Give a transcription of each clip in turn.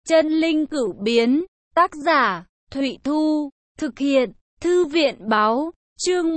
Chân linh cửu biến, tác giả, Thụy Thu, thực hiện, Thư viện báo, chương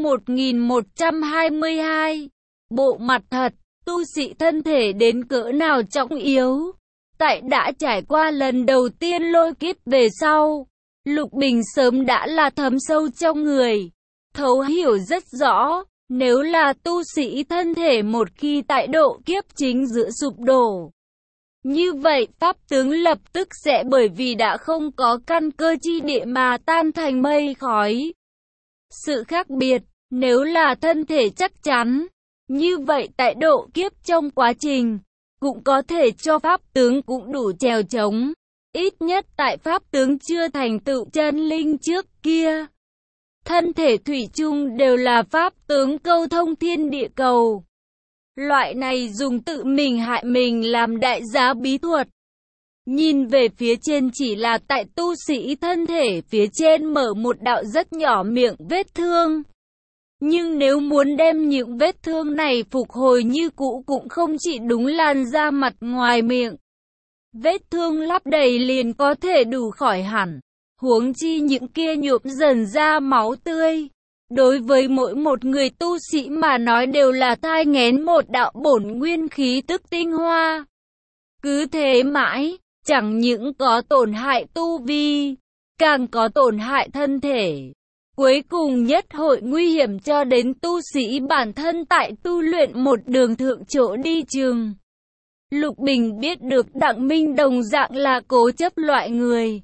1122. Bộ mặt thật, tu sĩ thân thể đến cỡ nào trọng yếu. Tại đã trải qua lần đầu tiên lôi kiếp về sau, Lục Bình sớm đã là thấm sâu trong người, thấu hiểu rất rõ, nếu là tu sĩ thân thể một khi tại độ kiếp chính giữa sụp đổ, như vậy pháp tướng lập tức sẽ bởi vì đã không có căn cơ chi địa mà tan thành mây khói. Sự khác biệt, nếu là thân thể chắc chắn, như vậy tại độ kiếp trong quá trình, cũng có thể cho pháp tướng cũng đủ chèo chống. Ít nhất tại pháp tướng chưa thành tựu chân linh trước kia, thân thể thủy chung đều là pháp tướng câu thông thiên địa cầu. Loại này dùng tự mình hại mình làm đại giá bí thuật. Nhìn về phía trên chỉ là tại tu sĩ thân thể phía trên mở một đạo rất nhỏ miệng vết thương. Nhưng nếu muốn đem những vết thương này phục hồi như cũ cũng không chỉ đúng làn da mặt ngoài miệng. Vết thương lắp đầy liền có thể đủ khỏi hẳn. Huống chi những kia nhuộm dần ra máu tươi. Đối với mỗi một người tu sĩ mà nói đều là thai nghén một đạo bổn nguyên khí tức tinh hoa. Cứ thế mãi, chẳng những có tổn hại tu vi, càng có tổn hại thân thể. Cuối cùng nhất hội nguy hiểm cho đến tu sĩ bản thân tại tu luyện một đường thượng chỗ đi trường. Lục Bình biết được Đặng Minh đồng dạng là cố chấp loại người.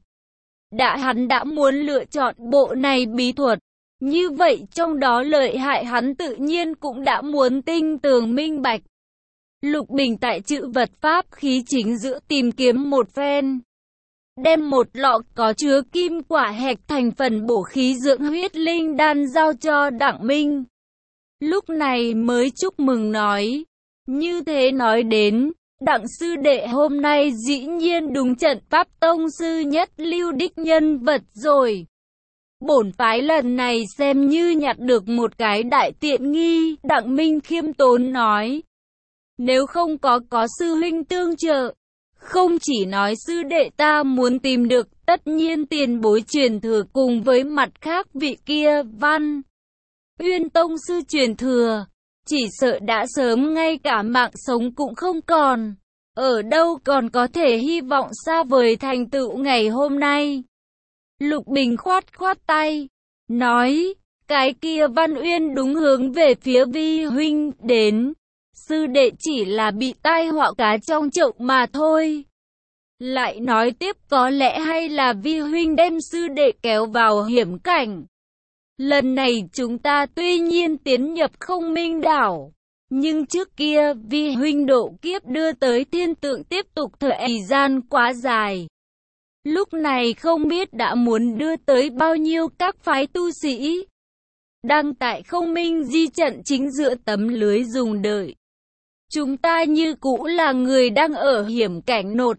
Hắn đã muốn lựa chọn bộ này bí thuật. Như vậy trong đó lợi hại hắn tự nhiên cũng đã muốn tinh tường minh bạch. Lục Bình tại chữ vật pháp khí chính giữa tìm kiếm một phen. Đem một lọ có chứa kim quả hạch thành phần bổ khí dưỡng huyết linh đan giao cho Đặng Minh. Lúc này mới chúc mừng nói. Như thế nói đến, Đặng sư đệ hôm nay dĩ nhiên đúng trận pháp tông sư nhất lưu đích nhân vật rồi. Bổn phái lần này xem như nhặt được một cái đại tiện nghi, Đặng Minh khiêm tốn nói. Nếu không có sư huynh tương trợ, không chỉ nói sư đệ ta muốn tìm được, tất nhiên tiền bối truyền thừa cùng với mặt khác vị kia Văn Uyên tông sư truyền thừa, chỉ sợ đã sớm ngay cả mạng sống cũng không còn, ở đâu còn có thể hy vọng xa vời thành tựu ngày hôm nay. Lục Bình khoát khoát tay, nói, cái kia Văn Uyên đúng hướng về phía vi huynh đến, sư đệ chỉ là bị tai họa cá trong chậu mà thôi. Lại nói tiếp, có lẽ hay là vi huynh đem sư đệ kéo vào hiểm cảnh. Lần này chúng ta tuy nhiên tiến nhập Không Minh đảo, nhưng trước kia vi huynh độ kiếp đưa tới thiên tượng tiếp tục thời gian quá dài. Lúc này không biết đã muốn đưa tới bao nhiêu các phái tu sĩ đang tại Không Minh di trận chính giữa tấm lưới dùng đợi. Chúng ta như cũ là người đang ở hiểm cảnh nột.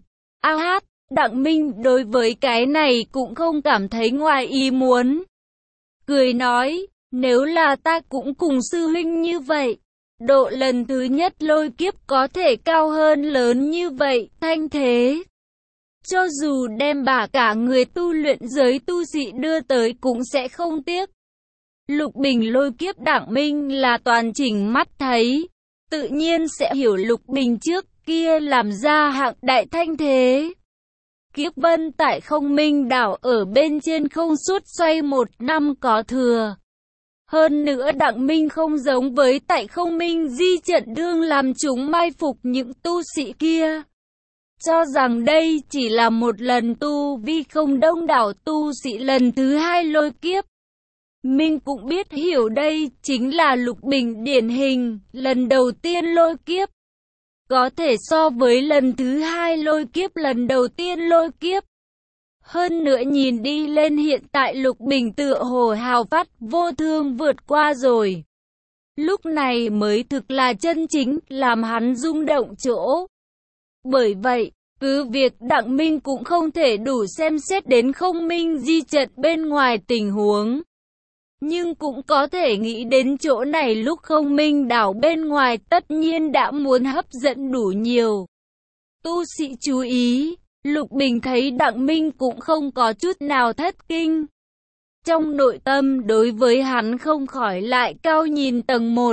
Đặng Minh đối với cái này cũng không cảm thấy ngoài ý muốn. Cười nói, nếu là ta cũng cùng sư huynh như vậy, độ lần thứ nhất lôi kiếp có thể cao hơn lớn như vậy, thanh thế. Cho dù đem cả người tu luyện giới tu sĩ đưa tới cũng sẽ không tiếc. Lục Bình lôi kiếp Đặng Minh là toàn trình mắt thấy, tự nhiên sẽ hiểu Lục Bình trước kia làm ra hạng đại thanh thế. Kiếp vân tại Không Minh đảo ở bên trên không suốt xoay 1 năm có thừa. Hơn nữa Đặng Minh không giống với tại Không Minh di trận đương làm chúng mai phục những tu sĩ kia. Cho rằng đây chỉ là một lần tu vi không đông đảo tu sĩ lần thứ hai lôi kiếp. Minh cũng biết hiểu đây chính là Lục Bình điển hình, lần đầu tiên lôi kiếp. Có thể so với lần thứ hai lôi kiếp lần đầu tiên lôi kiếp. Hơn nữa nhìn đi lên hiện tại Lục Bình tựa hồ hào phát vô thương vượt qua rồi. Lúc này mới thực là chân chính làm hắn rung động chỗ. Bởi vậy, cứ việc Đặng Minh cũng không thể đủ xem xét đến Không Minh di trận bên ngoài tình huống. Nhưng cũng có thể nghĩ đến chỗ này lúc Không Minh đảo bên ngoài tất nhiên đã muốn hấp dẫn đủ nhiều tu sĩ chú ý. Lục Bình thấy Đặng Minh cũng không có chút nào thất kinh. Trong nội tâm đối với hắn không khỏi lại cao nhìn tầng một.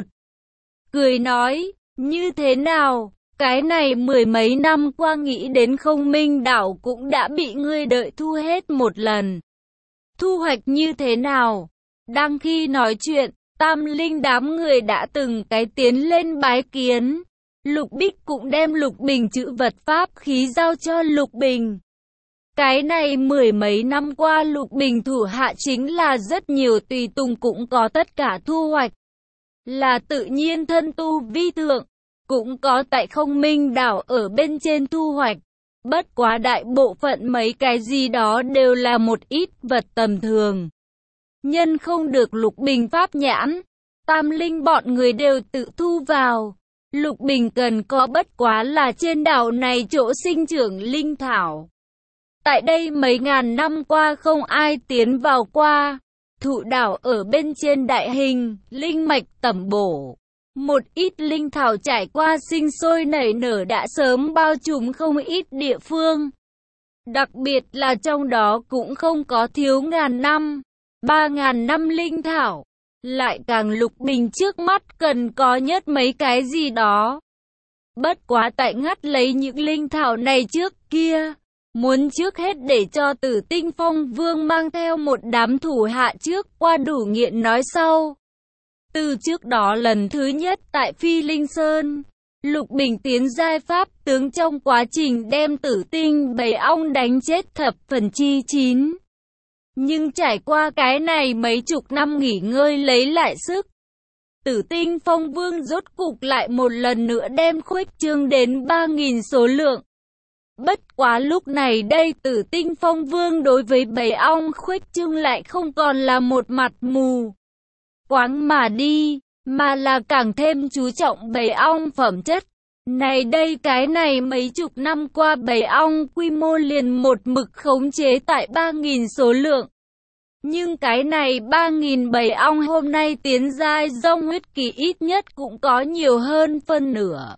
Cười nói, như thế nào, cái này mười mấy năm qua nghĩ đến Không Minh đảo cũng đã bị ngươi đợi thu hết một lần. Thu hoạch như thế nào? Đang khi nói chuyện, Tam Linh đám người đã từng cái tiến lên bái kiến. Lục Bích cũng đem Lục Bình chữ vật pháp khí giao cho Lục Bình. Cái này mười mấy năm qua Lục Bình thủ hạ chính là rất nhiều tùy tùng cũng có tất cả thu hoạch. Là tự nhiên thân tu vi thượng, cũng có tại Không Minh đảo ở bên trên thu hoạch. Bất quá đại bộ phận mấy cái gì đó đều là một ít vật tầm thường. Nhân không được Lục Bình pháp nhãn, Tam Linh bọn người đều tự thu vào. Lục Bình cần có bất quá là trên đảo này chỗ sinh trưởng linh thảo. Tại đây mấy ngàn năm qua không ai tiến vào qua. Thụ đảo ở bên trên đại hình, linh mạch tẩm bổ. Một ít linh thảo trải qua sinh sôi nảy nở đã sớm bao trùm không ít địa phương. Đặc biệt là trong đó cũng không có thiếu ngàn năm, 3.000 năm linh thảo. Lại càng Lục Bình trước mắt cần có nhất mấy cái gì đó. Bất quá tại ngắt lấy những linh thảo này trước kia. Muốn trước hết để cho Tử Tinh Phong Vương mang theo một đám thủ hạ trước qua đủ nghiện nói sau. Từ trước đó lần thứ nhất tại Phi Linh Sơn, Lục Bình tiến giai pháp tướng trong quá trình đem Tử Tinh bầy ong đánh chết thập phần chi chín. Nhưng trải qua cái này mấy chục năm nghỉ ngơi lấy lại sức, Tử Tinh Phong Vương rốt cục lại một lần nữa đem khuếch trương đến 3.000 số lượng. Bất quá lúc này đây Tử Tinh Phong Vương đối với bầy ong khuếch trương lại không còn là một mặt mù quáng mà đi, mà là càng thêm chú trọng bầy ong phẩm chất. Này đây cái này mấy chục năm qua bầy ong quy mô liền một mực khống chế tại 3.000 số lượng. Nhưng cái này 3.000 bầy ong hôm nay tiến giai dông huyết kỳ ít nhất cũng có nhiều hơn phân nửa.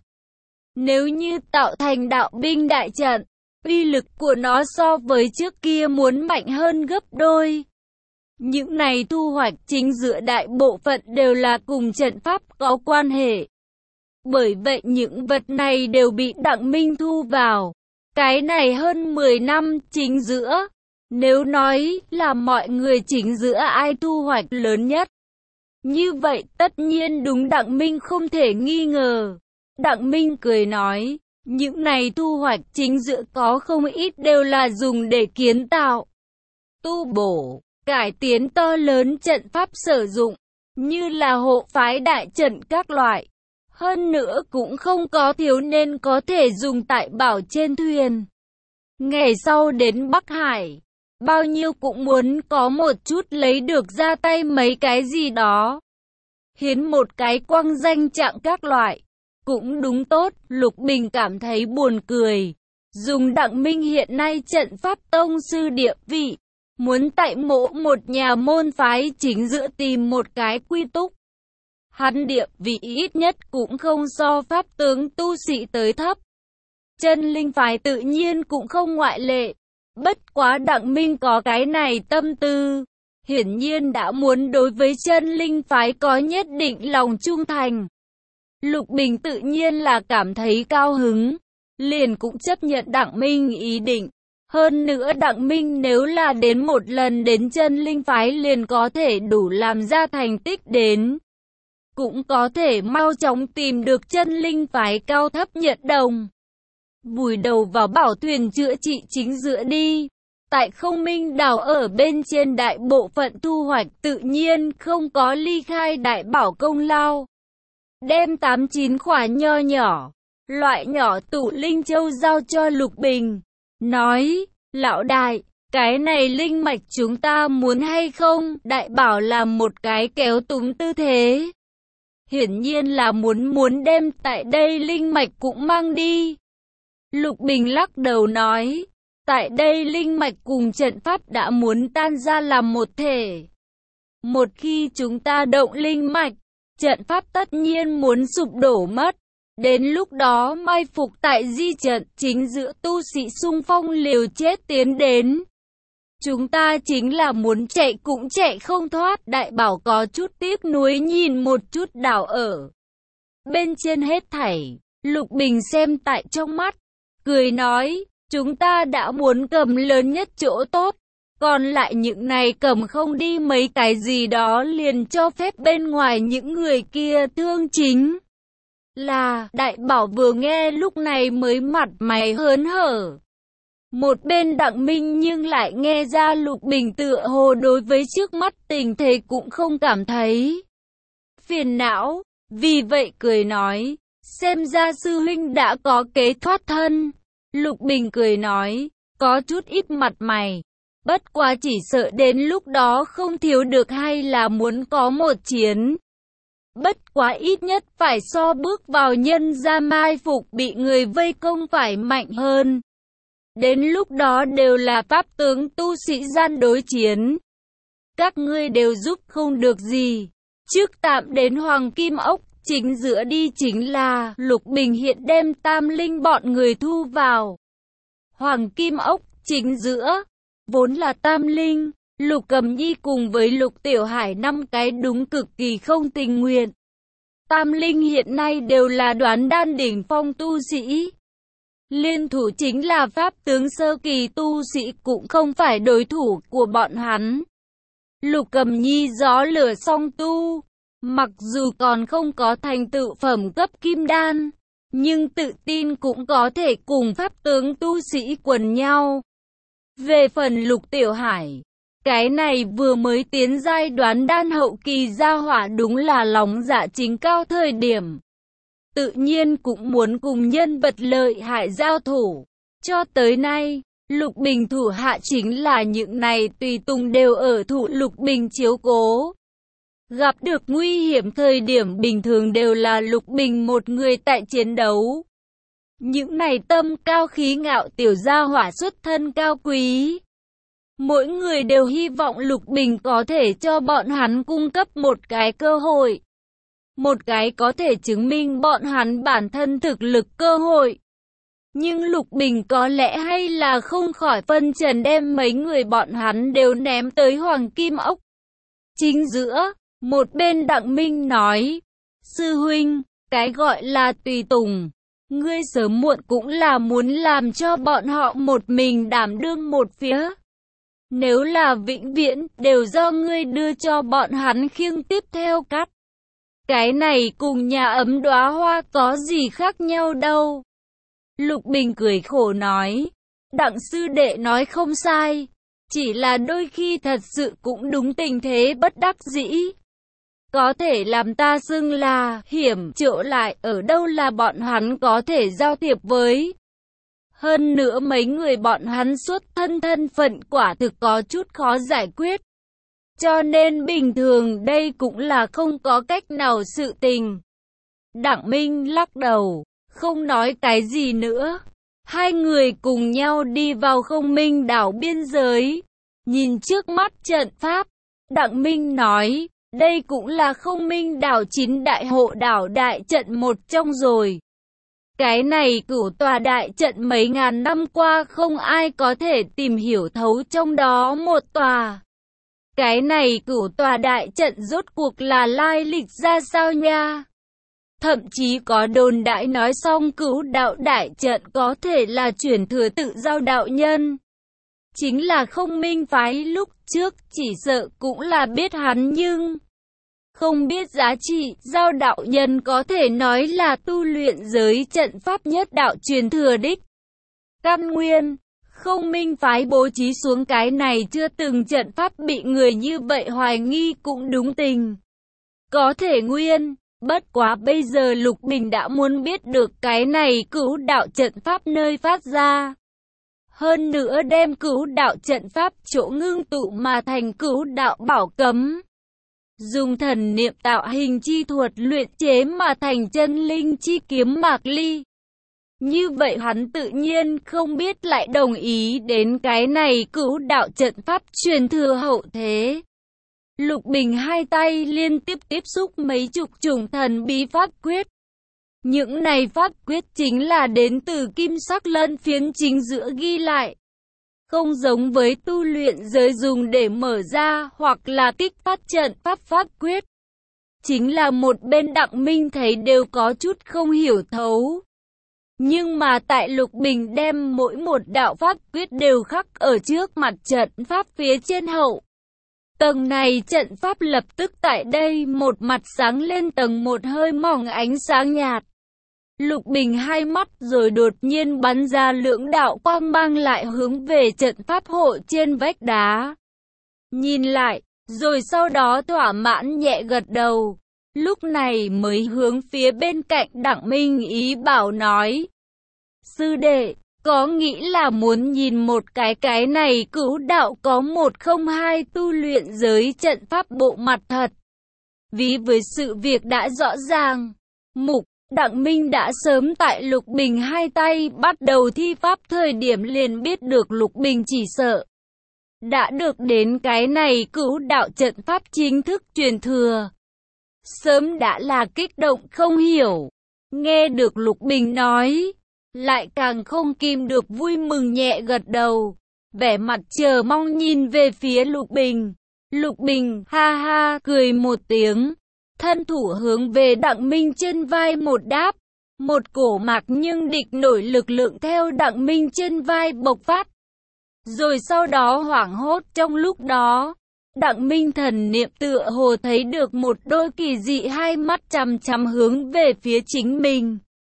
Nếu như tạo thành đạo binh đại trận, uy lực của nó so với trước kia muốn mạnh hơn gấp đôi. Những này thu hoạch chính giữa đại bộ phận đều là cùng trận pháp có quan hệ. Bởi vậy những vật này đều bị Đặng Minh thu vào. Cái này hơn 10 năm chính giữa. Nếu nói là mọi người chính giữa ai thu hoạch lớn nhất, như vậy tất nhiên đúng Đặng Minh không thể nghi ngờ. Đặng Minh cười nói, những này thu hoạch chính giữa có không ít đều là dùng để kiến tạo, tu bổ, cải tiến to lớn trận pháp sử dụng, như là hộ phái đại trận các loại. Hơn nữa cũng không có thiếu nên có thể dùng tại bảo trên thuyền. Ngày sau đến Bắc Hải, bao nhiêu cũng muốn có một chút lấy được ra tay mấy cái gì đó. Hiến một cái quang danh trạng các loại. Cũng đúng tốt, Lục Bình cảm thấy buồn cười. Dùng Đặng Minh hiện nay trận pháp tông sư địa vị, muốn tại mộ một nhà môn phái chính giữa tìm một cái quy túc. Hắn địa vị ít nhất cũng không so pháp tướng tu sĩ tới thấp. Chân linh phái tự nhiên cũng không ngoại lệ. Bất quá Đặng Minh có cái này tâm tư, hiển nhiên đã muốn đối với chân linh phái có nhất định lòng trung thành. Lục Bình tự nhiên là cảm thấy cao hứng, liền cũng chấp nhận Đặng Minh ý định. Hơn nữa Đặng Minh nếu là đến một lần đến chân linh phái liền có thể đủ làm ra thành tích đến. Cũng có thể mau chóng tìm được chân linh phái cao thấp nhận đồng. Vùi đầu vào bảo thuyền chữa trị chính giữa đi. Tại Không Minh đảo ở bên trên đại bộ phận thu hoạch tự nhiên không có ly khai đại bảo công lao. Đem 8-9 khỏa nho nhỏ, loại nhỏ tụ linh châu giao cho Lục Bình. Nói, lão đại, cái này linh mạch chúng ta muốn hay không? Đại bảo làm một cái kéo túm tư thế. Hiển nhiên là muốn đem tại đây linh mạch cũng mang đi. Lục Bình lắc đầu nói, tại đây linh mạch cùng trận pháp đã muốn tan ra làm một thể. Một khi chúng ta động linh mạch, trận pháp tất nhiên muốn sụp đổ mất. Đến lúc đó mai phục tại di trận chính giữa tu sĩ xung phong liều chết tiến đến. Chúng ta chính là muốn chạy cũng chạy không thoát. Đại Bảo có chút tiếc nuối nhìn một chút đảo ở bên trên hết thảy. Lục Bình xem tại trong mắt, cười nói, chúng ta đã muốn cầm lớn nhất chỗ tốt. Còn lại những này cầm không đi mấy cái gì đó liền cho phép bên ngoài những người kia thương chính. Là, Đại Bảo vừa nghe lúc này mới mặt mày hớn hở. Một bên Đặng Minh nhưng lại nghe ra Lục Bình tựa hồ đối với trước mắt tình thế cũng không cảm thấy phiền não, vì vậy cười nói, xem ra sư huynh đã có kế thoát thân. Lục Bình cười nói, có chút ít mặt mày, bất quá chỉ sợ đến lúc đó không thiếu được hay là muốn có một chiến. Bất quá ít nhất phải so bước vào nhân gia mai phục bị người vây công phải mạnh hơn. Đến lúc đó đều là pháp tướng tu sĩ gian đối chiến. Các ngươi đều giúp không được gì. Trước tạm đến Hoàng Kim Ốc, chính giữa đi chính là Lục Bình hiện đem Tam Linh bọn người thu vào. Hoàng Kim Ốc, chính giữa, vốn là Tam Linh, Lục Cầm Nhi cùng với Lục Tiểu Hải 5 cái đúng cực kỳ không tình nguyện. Tam Linh hiện nay đều là Đoán Đan đỉnh phong tu sĩ. Liên thủ chính là pháp tướng sơ kỳ tu sĩ cũng không phải đối thủ của bọn hắn. Lục Cầm Nhi gió lửa song tu, mặc dù còn không có thành tựu phẩm cấp kim đan, nhưng tự tin cũng có thể cùng pháp tướng tu sĩ quần nhau. Về phần Lục Tiểu Hải, cái này vừa mới tiến giai Đoán Đan hậu kỳ gia hỏa đúng là lòng dạ chính cao thời điểm. Tự nhiên cũng muốn cùng nhân vật lợi hại giao thủ. Cho tới nay, Lục Bình thủ hạ chính là những này tùy tùng đều ở thủ Lục Bình chiếu cố. Gặp được nguy hiểm thời điểm bình thường đều là Lục Bình một người tại chiến đấu. Những này tâm cao khí ngạo tiểu gia hỏa xuất thân cao quý. Mỗi người đều hy vọng Lục Bình có thể cho bọn hắn cung cấp một cái cơ hội. Một cái có thể chứng minh bọn hắn bản thân thực lực cơ hội. Nhưng Lục Bình có lẽ hay là không khỏi phân trần đem mấy người bọn hắn đều ném tới Hoàng Kim Ốc. Chính giữa, một bên Đặng Minh nói, sư huynh, cái gọi là tùy tùng, ngươi sớm muộn cũng là muốn làm cho bọn họ một mình đảm đương một phía. Nếu là vĩnh viễn, đều do ngươi đưa cho bọn hắn khiêng tiếp theo cắt. Cái này cùng nhà ấm đóa hoa có gì khác nhau đâu. Lục Bình cười khổ nói, Đặng sư đệ nói không sai, chỉ là đôi khi thật sự cũng đúng tình thế bất đắc dĩ. Có thể làm ta xưng là hiểm chỗ lại ở đâu là bọn hắn có thể giao thiệp với. Hơn nữa mấy người bọn hắn xuất thân phận quả thực có chút khó giải quyết. Cho nên bình thường đây cũng là không có cách nào sự tình. Đặng Minh lắc đầu, không nói cái gì nữa. Hai người cùng nhau đi vào Không Minh đảo biên giới. Nhìn trước mắt trận pháp, Đặng Minh nói, đây cũng là Không Minh đảo 9 đại hộ đảo đại trận một trong rồi. Cái này cửu tòa đại trận mấy ngàn năm qua không ai có thể tìm hiểu thấu trong đó một tòa. Cái này cửu tòa đại trận rốt cuộc là lai lịch ra sao nha? Thậm chí có đồn đại nói xong cửu đạo đại trận có thể là chuyển thừa tự giao đạo nhân. Chính là Không Minh phái lúc trước chỉ sợ cũng là biết hắn nhưng không biết giá trị. Giao đạo nhân có thể nói là tu luyện giới trận pháp nhất đạo truyền thừa đích. Căn nguyên, Không Minh phái bố trí xuống cái này chưa từng trận pháp bị người như vậy hoài nghi cũng đúng tình. Có thể nguyên, bất quá bây giờ Lục Bình đã muốn biết được cái này cửu đạo trận pháp nơi phát ra. Hơn nữa đem cửu đạo trận pháp chỗ ngưng tụ mà thành cửu đạo bảo cấm. Dùng thần niệm tạo hình chi thuật luyện chế mà thành chân linh chi kiếm mạc ly. Như vậy hắn tự nhiên không biết lại đồng ý đến cái này cửu đạo trận pháp truyền thừa hậu thế. Lục Bình hai tay liên tiếp tiếp xúc mấy chục chủng thần bí pháp quyết. Những này pháp quyết chính là đến từ kim sắc lân phiến chính giữa ghi lại. Không giống với tu luyện giới dùng để mở ra hoặc là kích phát trận pháp quyết. Chính là một bên Đặng Minh thấy đều có chút không hiểu thấu. Nhưng mà tại Lục Bình đem mỗi một đạo pháp quyết đều khắc ở trước mặt trận pháp phía trên hậu. Tầng này trận pháp lập tức tại đây một mặt sáng lên tầng một hơi mỏng ánh sáng nhạt. Lục Bình hai mắt rồi đột nhiên bắn ra lưỡng đạo quang mang lại hướng về trận pháp hộ trên vách đá. Nhìn lại, rồi sau đó thỏa mãn nhẹ gật đầu. Lúc này mới hướng phía bên cạnh Đặng Minh ý bảo nói. Sư đệ, có nghĩ là muốn nhìn một cái này Cửu đạo có 102 tu luyện giới trận pháp bộ mặt thật. Ví với sự việc đã rõ ràng, Đặng Minh đã sớm tại Lục Bình hai tay bắt đầu thi pháp thời điểm liền biết được Lục Bình chỉ sợ đã được đến cái này Cửu đạo trận pháp chính thức truyền thừa. Sớm đã là kích động không hiểu, nghe được Lục Bình nói, lại càng không kìm được vui mừng nhẹ gật đầu, vẻ mặt chờ mong nhìn về phía Lục Bình. Lục Bình ha ha cười một tiếng, thân thủ hướng về Đặng Minh trên vai một đáp, một cổ mạc nhưng địch nổi lực lượng theo Đặng Minh trên vai bộc phát. Rồi sau đó hoảng hốt trong lúc đó, Đặng Minh thần niệm tựa hồ thấy được một đôi kỳ dị hai mắt chằm chằm hướng về phía chính mình.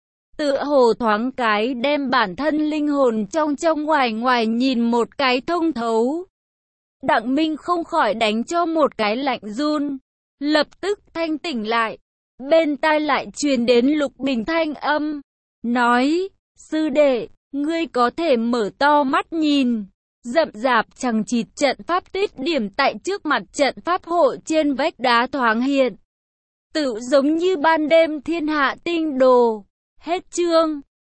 Tựa hồ thoáng cái đem bản thân linh hồn trong ngoài nhìn một cái thông thấu. Đặng Minh không khỏi đánh cho một cái lạnh run, lập tức thanh tỉnh lại. Bên tai lại truyền đến Lục Bình thanh âm, nói, sư đệ, ngươi có thể mở to mắt nhìn. Rậm rạp chằng chịt trận pháp tuyết điểm tại trước mặt trận pháp hộ trên vách đá thoáng hiện. Tự giống như ban đêm thiên hạ tinh đồ. Hết chương.